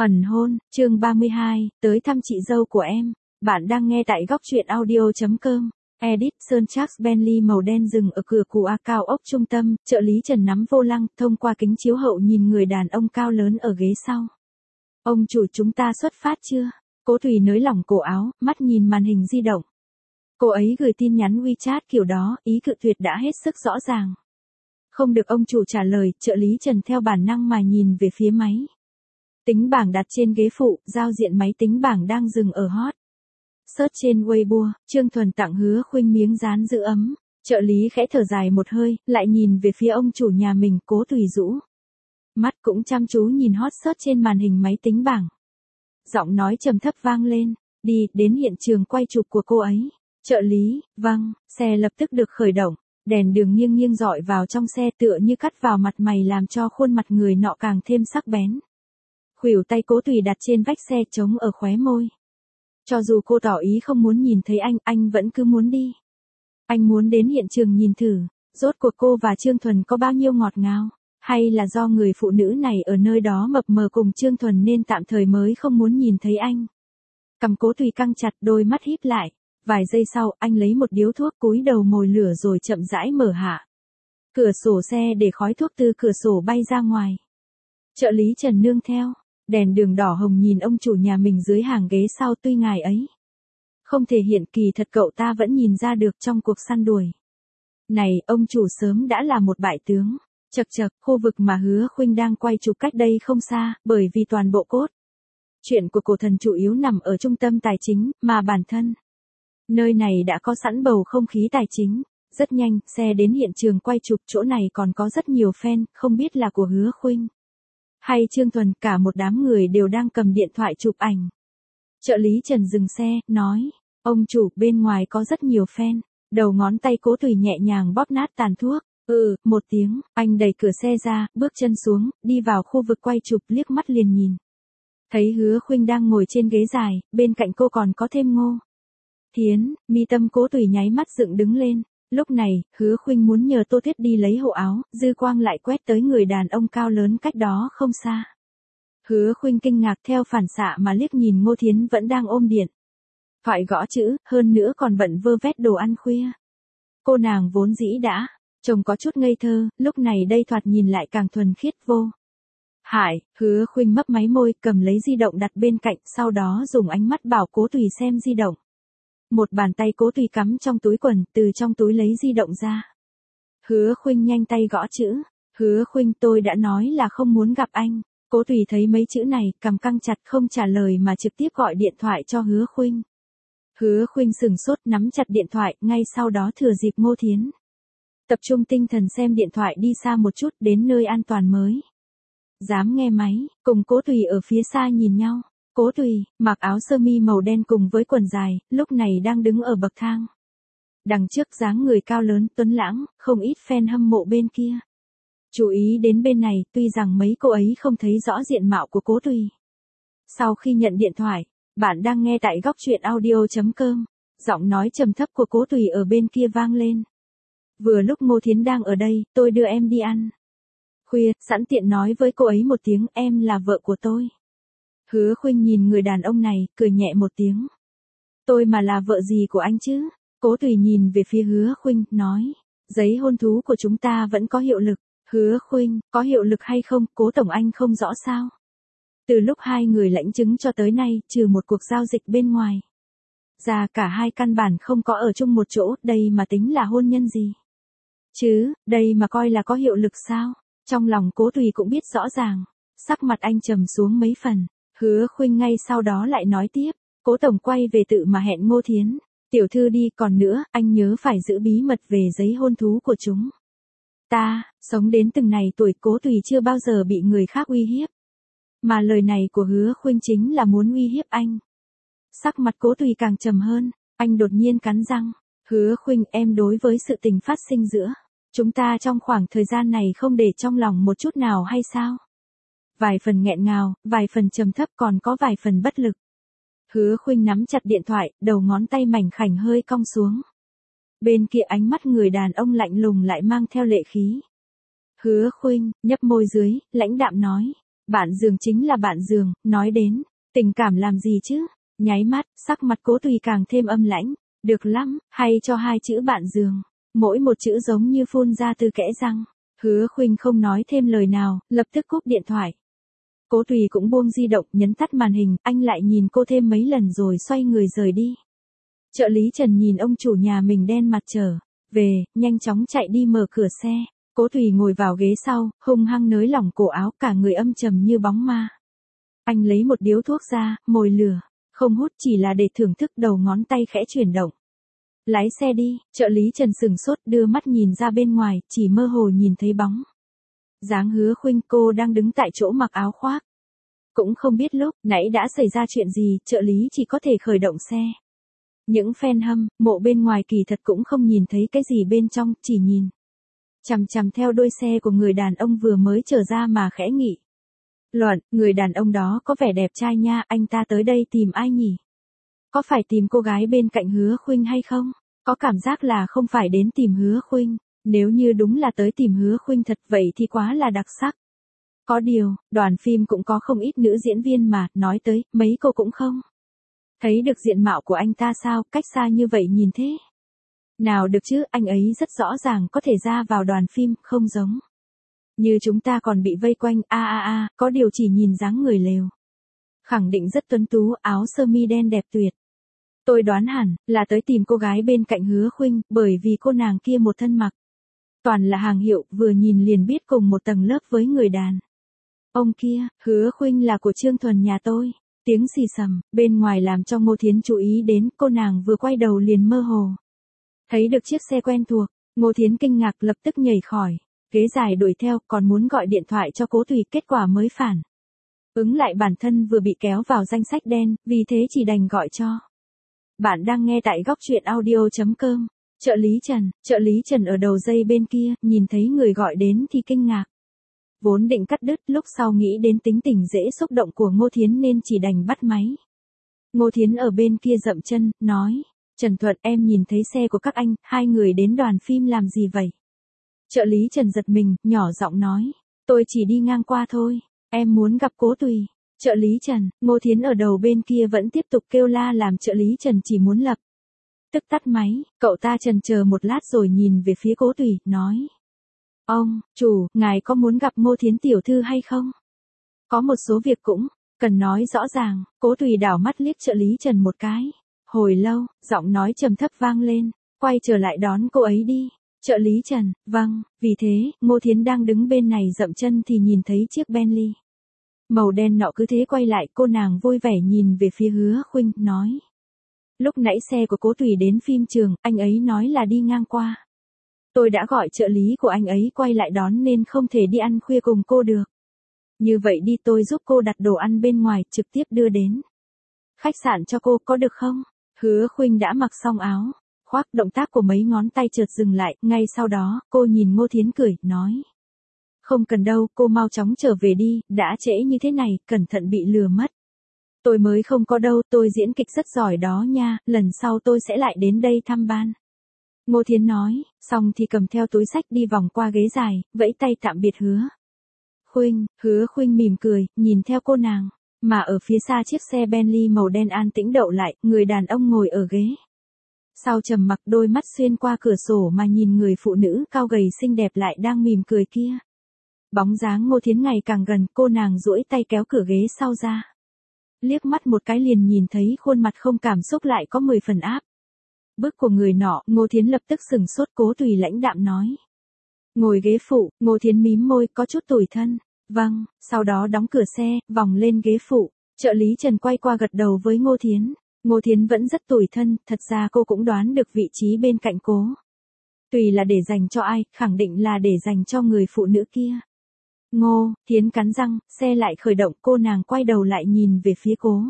Ẩn hôn, chương 32, tới thăm chị dâu của em. Bạn đang nghe tại góc truyện audio.com. Edit Sơn Charles Bentley màu đen dừng ở cửa cua cao ốc trung tâm, trợ lý Trần nắm vô lăng, thông qua kính chiếu hậu nhìn người đàn ông cao lớn ở ghế sau. Ông chủ, chúng ta xuất phát chưa? Cố Thùy nới lỏng cổ áo, mắt nhìn màn hình di động. Cô ấy gửi tin nhắn WeChat kiểu đó, ý cự tuyệt đã hết sức rõ ràng. Không được ông chủ trả lời, trợ lý Trần theo bản năng mà nhìn về phía máy tính bảng đặt trên ghế phụ, giao diện máy tính bảng đang dừng ở hot. Search trên Weibo, Trương Thuần tặng Hứa Khuynh miếng dán giữ ấm. Trợ lý khẽ thở dài một hơi, lại nhìn về phía ông chủ nhà mình, Cố Thùy rũ mắt cũng chăm chú nhìn hot search trên màn hình máy tính bảng. Giọng nói trầm thấp vang lên, đi, đến hiện trường quay chụp của cô ấy. Trợ lý, vâng, xe lập tức được khởi động, đèn đường nghiêng nghiêng rọi vào trong xe tựa như cắt vào mặt mày làm cho khuôn mặt người nọ càng thêm sắc bén. Khuỷu tay Cố Thùy đặt trên vách xe chống ở khóe môi. Cho dù cô tỏ ý không muốn nhìn thấy anh vẫn cứ muốn đi. Anh muốn đến hiện trường nhìn thử, rốt cuộc cô và Trương Thuần có bao nhiêu ngọt ngào, hay là do người phụ nữ này ở nơi đó mập mờ cùng Trương Thuần nên tạm thời mới không muốn nhìn thấy anh. Cằm Cố Thùy căng chặt, đôi mắt híp lại. Vài giây sau, anh lấy một điếu thuốc cúi đầu mồi lửa rồi chậm rãi mở hạ cửa sổ xe để khói thuốc từ cửa sổ bay ra ngoài. Trợ lý Trần nương theo, đèn đường đỏ hồng nhìn ông chủ nhà mình dưới hàng ghế sau, tuy ngài ấy không thể hiện, kỳ thật cậu ta vẫn nhìn ra được trong cuộc săn đuổi này, ông chủ sớm đã là một bại tướng. Chậc chậc, khu vực mà Hứa Khuynh đang quay chụp cách đây không xa, bởi vì toàn bộ cốt truyện của cổ thần chủ yếu nằm ở trung tâm tài chính, mà bản thân nơi này đã có sẵn bầu không khí tài chính. Rất nhanh, xe đến hiện trường quay chụp, chỗ này còn có rất nhiều fan, không biết là của Hứa Khuynh hay Trương Thuần, cả một đám người đều đang cầm điện thoại chụp ảnh. Trợ lý Trần dừng xe, nói, ông chủ, bên ngoài có rất nhiều fan. Đầu ngón tay Cố Thùy nhẹ nhàng bóp nát tàn thuốc. Một tiếng, anh đẩy cửa xe ra, bước chân xuống, đi vào khu vực quay chụp, liếc mắt liền nhìn thấy Hứa Khuynh đang ngồi trên ghế dài, bên cạnh cô còn có thêm Ngô Thiến. Mi tâm Cố Thùy nháy mắt dựng đứng lên. Lúc này, Hứa Khuynh muốn nhờ Tô Tuyết đi lấy hộ áo, dư quang lại quét tới người đàn ông cao lớn cách đó không xa. Hứa Khuynh kinh ngạc theo phản xạ mà liếc nhìn Ngô Thiến vẫn đang ôm điện thoại gõ chữ, hơn nữa còn bận vơ vét đồ ăn khuya. Cô nàng vốn dĩ đã trông có chút ngây thơ, lúc này đây thoạt nhìn lại càng thuần khiết vô hại. Hứa Khuynh mấp máy môi, cầm lấy di động đặt bên cạnh, sau đó dùng ánh mắt bảo Cố Thùy xem di động. Một bàn tay Cố Thùy cắm trong túi quần, từ trong túi lấy di động ra. Hứa Khuynh nhanh tay gõ chữ. Hứa Khuynh, tôi đã nói là không muốn gặp anh. Cố Thùy thấy mấy chữ này, cằm căng chặt không trả lời mà trực tiếp gọi điện thoại cho Hứa Khuynh. Hứa Khuynh sừng sốt, nắm chặt điện thoại, ngay sau đó thừa dịp Ngô Thiến tập trung tinh thần xem điện thoại đi xa một chút, đến nơi an toàn mới dám nghe máy, cùng Cố Thùy ở phía xa nhìn nhau. Cố Thùy, mặc áo sơ mi màu đen cùng với quần dài, lúc này đang đứng ở bậc thang. Đằng trước dáng người cao lớn, tuấn lãng, không ít fan hâm mộ bên kia chú ý đến bên này, tuy rằng mấy cô ấy không thấy rõ diện mạo của Cố Thùy. Sau khi nhận điện thoại, bạn đang nghe tại góc truyện audio.com. Giọng nói trầm thấp của Cố Thùy ở bên kia vang lên. Vừa lúc Ngô Thiến đang ở đây, tôi đưa em đi ăn khuya, sẵn tiện nói với cô ấy một tiếng, em là vợ của tôi. Hứa Khuynh nhìn người đàn ông này, cười nhẹ một tiếng. Tôi mà là vợ gì của anh chứ? Cố Thùy nhìn về phía Hứa Khuynh, nói, giấy hôn thú của chúng ta vẫn có hiệu lực. Hứa Khuynh, có hiệu lực hay không, Cố tổng anh không rõ sao? Từ lúc hai người lãnh chứng cho tới nay, trừ một cuộc giao dịch bên ngoài ra, cả hai căn bản không có ở chung một chỗ, đây mà tính là hôn nhân gì? Chứ, đây mà coi là có hiệu lực sao? Trong lòng Cố Thùy cũng biết rõ ràng. Sắc mặt anh trầm xuống mấy phần. Hứa Khuynh ngay sau đó lại nói tiếp, Cố tổng quay về tự mà hẹn Ngô Thiến tiểu thư đi, còn nữa, anh nhớ phải giữ bí mật về giấy hôn thú của chúng ta. Sống đến từng này tuổi, Cố Thùy chưa bao giờ bị người khác uy hiếp, mà lời này của Hứa Khuynh chính là muốn uy hiếp anh. Sắc mặt Cố Thùy càng trầm hơn, anh đột nhiên cắn răng. Hứa Khuynh, em đối với sự tình phát sinh giữa chúng ta trong khoảng thời gian này không để trong lòng một chút nào hay sao? Vài phần nghẹn ngào, vài phần trầm thấp, còn có vài phần bất lực. Hứa Khuynh nắm chặt điện thoại, đầu ngón tay mảnh khảnh hơi cong xuống. Bên kia ánh mắt người đàn ông lạnh lùng lại mang theo lệ khí. Hứa Khuynh, nhấp môi dưới, lãnh đạm nói, Bạn giường chính là bạn giường, nói đến, tình cảm làm gì chứ? Nháy mắt, sắc mặt Cố Tùy càng thêm âm lãnh. Được lắm, hay cho hai chữ bạn giường. Mỗi một chữ giống như phun ra từ kẽ răng. Hứa Khuynh không nói thêm lời nào, lập tức cúp điện thoại. Cố Tùy cũng buông di động, nhấn tắt màn hình, anh lại nhìn cô thêm mấy lần rồi xoay người rời đi. Trợ lý Trần nhìn ông chủ nhà mình đen mặt trở về, nhanh chóng chạy đi mở cửa xe. Cố Tùy ngồi vào ghế sau, hung hăng nới lỏng cổ áo, cả người âm trầm như bóng ma. Anh lấy một điếu thuốc ra, mồi lửa, không hút chỉ là để thưởng thức, đầu ngón tay khẽ chuyển động. Lái xe đi, trợ lý Trần sừng sốt đưa mắt nhìn ra bên ngoài, chỉ mơ hồ nhìn thấy bóng dáng Hứa Khuynh, cô đang đứng tại chỗ mặc áo khoác. Cũng không biết lúc nãy đã xảy ra chuyện gì, trợ lý chỉ có thể khởi động xe. Những fan hâm mộ bên ngoài kỳ thật cũng không nhìn thấy cái gì bên trong, chỉ nhìn chằm chằm theo đuôi xe của người đàn ông vừa mới trở ra mà khẽ nghị luận, người đàn ông đó có vẻ đẹp trai nha, anh ta tới đây tìm ai nhỉ? Có phải tìm cô gái bên cạnh Hứa Khuynh hay không? Có cảm giác là không phải đến tìm Hứa Khuynh, nếu như đúng là tới tìm Hứa Khuynh thật vậy thì quá là đặc sắc. Có điều, đoàn phim cũng có không ít nữ diễn viên mà, nói tới, mấy cô cũng không thấy được diện mạo của anh ta sao, cách xa như vậy nhìn thế. Nào được chứ, anh ấy rất rõ ràng có thể ra vào đoàn phim, không giống như chúng ta còn bị vây quanh, có điều chỉ nhìn dáng người lều. Khẳng định rất tuấn tú, áo sơ mi đen đẹp tuyệt. Tôi đoán hẳn, là tới tìm cô gái bên cạnh Hứa Khuynh, bởi vì cô nàng kia một thân mặc toàn là hàng hiệu, vừa nhìn liền biết cùng một tầng lớp với người đàn ông kia. Hứa Khuynh là của Trương Thuần nhà tôi. Tiếng xì xầm, bên ngoài làm cho Ngô Thiến chú ý đến, cô nàng vừa quay đầu liền mơ hồ thấy được chiếc xe quen thuộc. Ngô Thiến kinh ngạc, lập tức nhảy khỏi ghế dài đuổi theo, còn muốn gọi điện thoại cho Cố Tùy, kết quả mới phản ứng lại bản thân vừa bị kéo vào danh sách đen, vì thế chỉ đành gọi cho. Bạn đang nghe tại góc truyện audio.com. Trợ lý Trần ở đầu dây bên kia, nhìn thấy người gọi đến thì kinh ngạc. Vốn định cắt đứt, lúc sau nghĩ đến tính tình dễ xúc động của Ngô Thiến nên chỉ đành bắt máy. Ngô Thiến ở bên kia dậm chân, nói, Trần Thuận, em nhìn thấy xe của các anh, hai người đến đoàn phim làm gì vậy? Trợ lý Trần giật mình, nhỏ giọng nói, tôi chỉ đi ngang qua thôi, em muốn gặp Cố Tùy. Trợ lý Trần, Ngô Thiến ở đầu bên kia vẫn tiếp tục kêu la làm trợ lý Trần chỉ muốn lập tức tắt máy. Cậu ta chần chờ một lát rồi nhìn về phía Cố Tùy, nói, ông chủ, ngài có muốn gặp Ngô Thiến tiểu thư hay không? Có một số việc cũng cần nói rõ ràng. Cố Tùy đảo mắt liếc trợ lý Trần một cái. Hồi lâu, giọng nói trầm thấp vang lên, quay trở lại đón cô ấy đi. Trợ lý Trần, vâng. Vì thế, Ngô Thiến đang đứng bên này dậm chân thì nhìn thấy chiếc Bentley màu đen nọ cứ thế quay lại, cô nàng vui vẻ nhìn về phía Hứa Khuynh, nói, lúc nãy xe của Cố Tùy đến phim trường, anh ấy nói là đi ngang qua. Tôi đã gọi trợ lý của anh ấy quay lại đón nên không thể đi ăn khuya cùng cô được. Như vậy đi, tôi giúp cô đặt đồ ăn bên ngoài, trực tiếp đưa đến khách sạn cho cô, có được không? Hứa Khuynh đã mặc xong áo khoác, động tác của mấy ngón tay chợt dừng lại, ngay sau đó, cô nhìn Ngô Thiến cười, nói, không cần đâu, cô mau chóng trở về đi, đã trễ như thế này, cẩn thận bị lừa mất. Tôi mới không có đâu, tôi diễn kịch rất giỏi đó nha, lần sau tôi sẽ lại đến đây thăm ban. Ngô Thiến nói, xong thì cầm theo túi xách đi vòng qua ghế dài, vẫy tay tạm biệt Hứa Khuynh mỉm cười, nhìn theo cô nàng, mà ở phía xa chiếc xe Bentley màu đen an tĩnh đậu lại, người đàn ông ngồi ở ghế sau trầm mặc, đôi mắt xuyên qua cửa sổ mà nhìn người phụ nữ cao gầy xinh đẹp lại đang mỉm cười kia. Bóng dáng Ngô Thiến ngày càng gần, cô nàng duỗi tay kéo cửa ghế sau ra. Liếc mắt một cái liền nhìn thấy khuôn mặt không cảm xúc lại có 10 phần áp bức của người nọ. Ngô Thiến lập tức sừng sốt. Cố Tùy lãnh đạm nói, ngồi ghế phụ. Ngô Thiến mím môi, có chút tủi thân. Vâng. Sau đó đóng cửa xe, vòng lên ghế phụ. Trợ lý Trần quay qua gật đầu với Ngô Thiến. Ngô Thiến vẫn rất tủi thân, thật ra cô cũng đoán được vị trí bên cạnh Cố Tùy là để dành cho ai, khẳng định là để dành cho người phụ nữ kia. Ngô Thiến cắn răng, xe lại khởi động, cô nàng quay đầu lại nhìn về phía Cố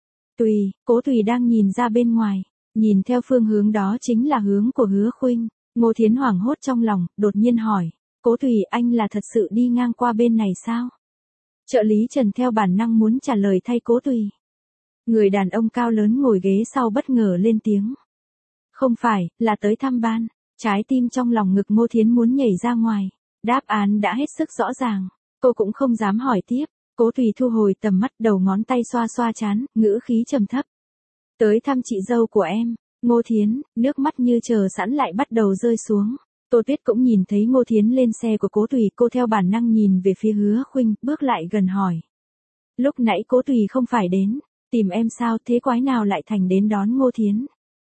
Tùy đang nhìn ra bên ngoài, nhìn theo phương hướng đó chính là hướng của Hứa Khuynh. Ngô Thiến hoảng hốt trong lòng, đột nhiên hỏi, Cố Tùy, anh là thật sự đi ngang qua bên này sao? Trợ lý Trần theo bản năng muốn trả lời thay Cố Tùy. Người đàn ông cao lớn ngồi ghế sau bất ngờ lên tiếng, không phải, là tới thăm ban. Trái tim trong lòng ngực Ngô Thiến muốn nhảy ra ngoài. Đáp án đã hết sức rõ ràng, cô cũng không dám hỏi tiếp. Cố Thủy thu hồi tầm mắt, đầu ngón tay xoa xoa trán, ngữ khí trầm thấp. Tới thăm chị dâu của em. Ngô Thiến, nước mắt như chờ sẵn lại bắt đầu rơi xuống. Tô Tuyết cũng nhìn thấy Ngô Thiến lên xe của Cố Thủy, cô theo bản năng nhìn về phía Hứa Khuynh, bước lại gần hỏi. Lúc nãy Cố Thủy không phải đến, tìm em sao, thế quái nào lại thành đến đón Ngô Thiến?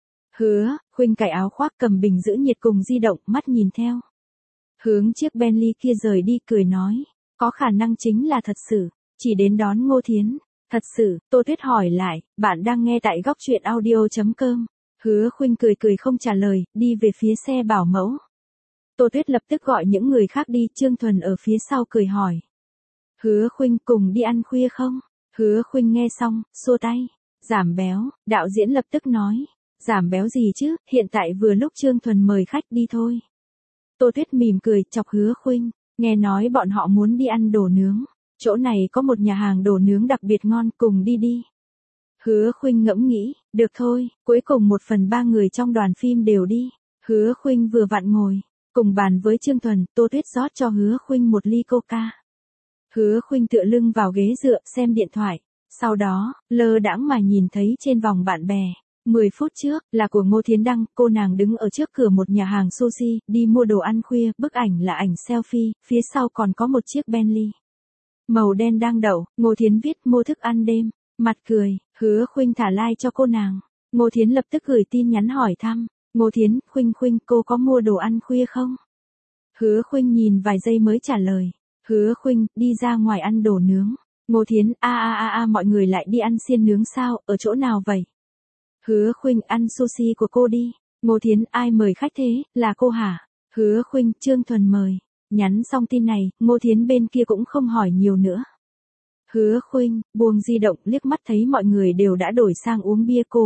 Hứa Khuynh cởi áo khoác, cầm bình giữ nhiệt cùng di động, mắt nhìn theo. Hướng chiếc Bentley kia rời đi, cười nói. Có khả năng chính là thật sự, chỉ đến đón Ngô Thiến. Thật sự, Tô Tuyết hỏi lại, bạn đang nghe tại góc truyện audio.com. Hứa Khuynh cười cười không trả lời, đi về phía xe bảo mẫu. Tô Tuyết lập tức gọi những người khác đi, Trương Thuần ở phía sau cười hỏi. Hứa Khuynh cùng đi ăn khuya không? Hứa Khuynh nghe xong, xua tay. Giảm béo, đạo diễn lập tức nói. Giảm béo gì chứ, hiện tại vừa lúc Trương Thuần mời khách đi thôi. Tô Tuyết mỉm cười, chọc Hứa Khuynh, nghe nói bọn họ muốn đi ăn đồ nướng. Chỗ này có một nhà hàng đồ nướng đặc biệt ngon, cùng đi đi. Hứa Khuynh ngẫm nghĩ, được thôi, cuối cùng 1/3 người trong đoàn phim đều đi. Hứa Khuynh vừa vặn ngồi, cùng bàn với Trương Thuần, Tô Tuyết rót cho Hứa Khuynh một ly coca. Hứa Khuynh tựa lưng vào ghế dựa, xem điện thoại. Sau đó, lơ đãng mà nhìn thấy trên vòng bạn bè. 10 phút trước, là của Ngô Thiến đăng, cô nàng đứng ở trước cửa một nhà hàng sushi, đi mua đồ ăn khuya, bức ảnh là ảnh selfie, phía sau còn có một chiếc Bentley màu đen đang đậu, Ngô Thiến viết mua thức ăn đêm, mặt cười, Hứa Khuynh thả like cho cô nàng. Ngô Thiến lập tức gửi tin nhắn hỏi thăm, Ngô Thiến, Khuynh cô có mua đồ ăn khuya không? Hứa Khuynh nhìn vài giây mới trả lời, Hứa Khuynh, đi ra ngoài ăn đồ nướng. Ngô Thiến, mọi người lại đi ăn xiên nướng sao, ở chỗ nào vậy? Hứa Khuynh, ăn sushi của cô đi. Ngô Thiến, ai mời khách thế, là cô hả? Hứa Khuynh, Trương Thuần mời. Nhắn xong tin này, Ngô Thiến bên kia cũng không hỏi nhiều nữa. Hứa Khuynh, buông di động, liếc mắt thấy mọi người đều đã đổi sang uống bia, cô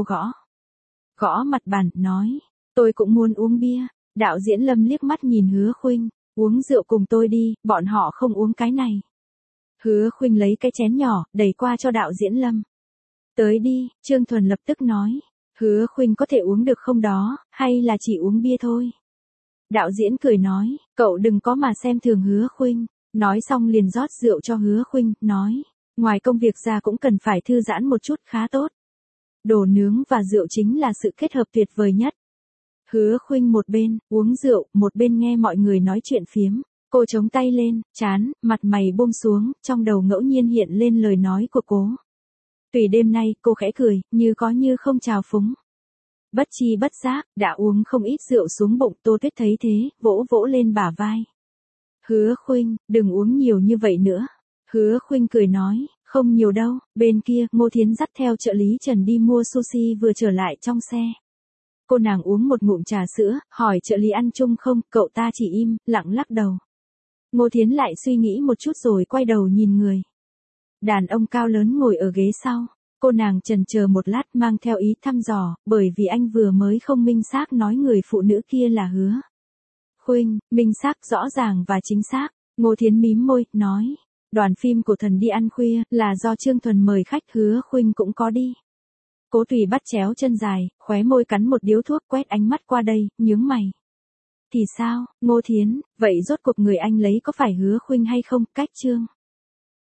gõ mặt bàn, nói, tôi cũng muốn uống bia. Đạo diễn Lâm liếc mắt nhìn Hứa Khuynh, uống rượu cùng tôi đi, bọn họ không uống cái này. Hứa Khuynh lấy cái chén nhỏ, đẩy qua cho đạo diễn Lâm. Tới đi, Trương Thuần lập tức nói, Hứa Khuynh có thể uống được không đó, hay là chỉ uống bia thôi? Đạo diễn cười nói, cậu đừng có mà xem thường Hứa Khuynh. Nói xong liền rót rượu cho Hứa Khuynh, nói, ngoài công việc ra cũng cần phải thư giãn một chút, khá tốt. Đồ nướng và rượu chính là sự kết hợp tuyệt vời nhất. Hứa Khuynh một bên uống rượu, một bên nghe mọi người nói chuyện phiếm. Cô chống tay lên, chán, mặt mày buông xuống, trong đầu ngẫu nhiên hiện lên lời nói của Cố Tùy. Đêm nay, cô khẽ cười, như có như không trào phúng. Bất chi bất giác, đã uống không ít rượu xuống bụng. Tô Tuyết thấy thế, vỗ vỗ lên bả vai. Hứa Khuynh, đừng uống nhiều như vậy nữa. Hứa Khuynh cười nói, không nhiều đâu. Bên kia, Ngô Thiến dắt theo trợ lý Trần đi mua sushi vừa trở lại trong xe. Cô nàng uống một ngụm trà sữa, hỏi trợ lý ăn chung không, cậu ta chỉ im, lặng lắc đầu. Ngô Thiến lại suy nghĩ một chút rồi quay đầu nhìn người đàn ông cao lớn ngồi ở ghế sau. Cô nàng chần chờ một lát, mang theo ý thăm dò, bởi vì anh vừa mới không minh xác nói người phụ nữ kia là Hứa Khuynh. Minh xác, rõ ràng và chính xác. Ngô Thiến mím môi, nói, đoàn phim của Thần đi ăn khuya, là do Trương Thuần mời khách, Hứa Khuynh cũng có đi. Cố Tùy bắt chéo chân dài, khóe môi cắn một điếu thuốc, quét ánh mắt qua đây, nhướng mày. Thì sao, Ngô Thiến, vậy rốt cuộc người anh lấy có phải Hứa Khuynh hay không, cách Trương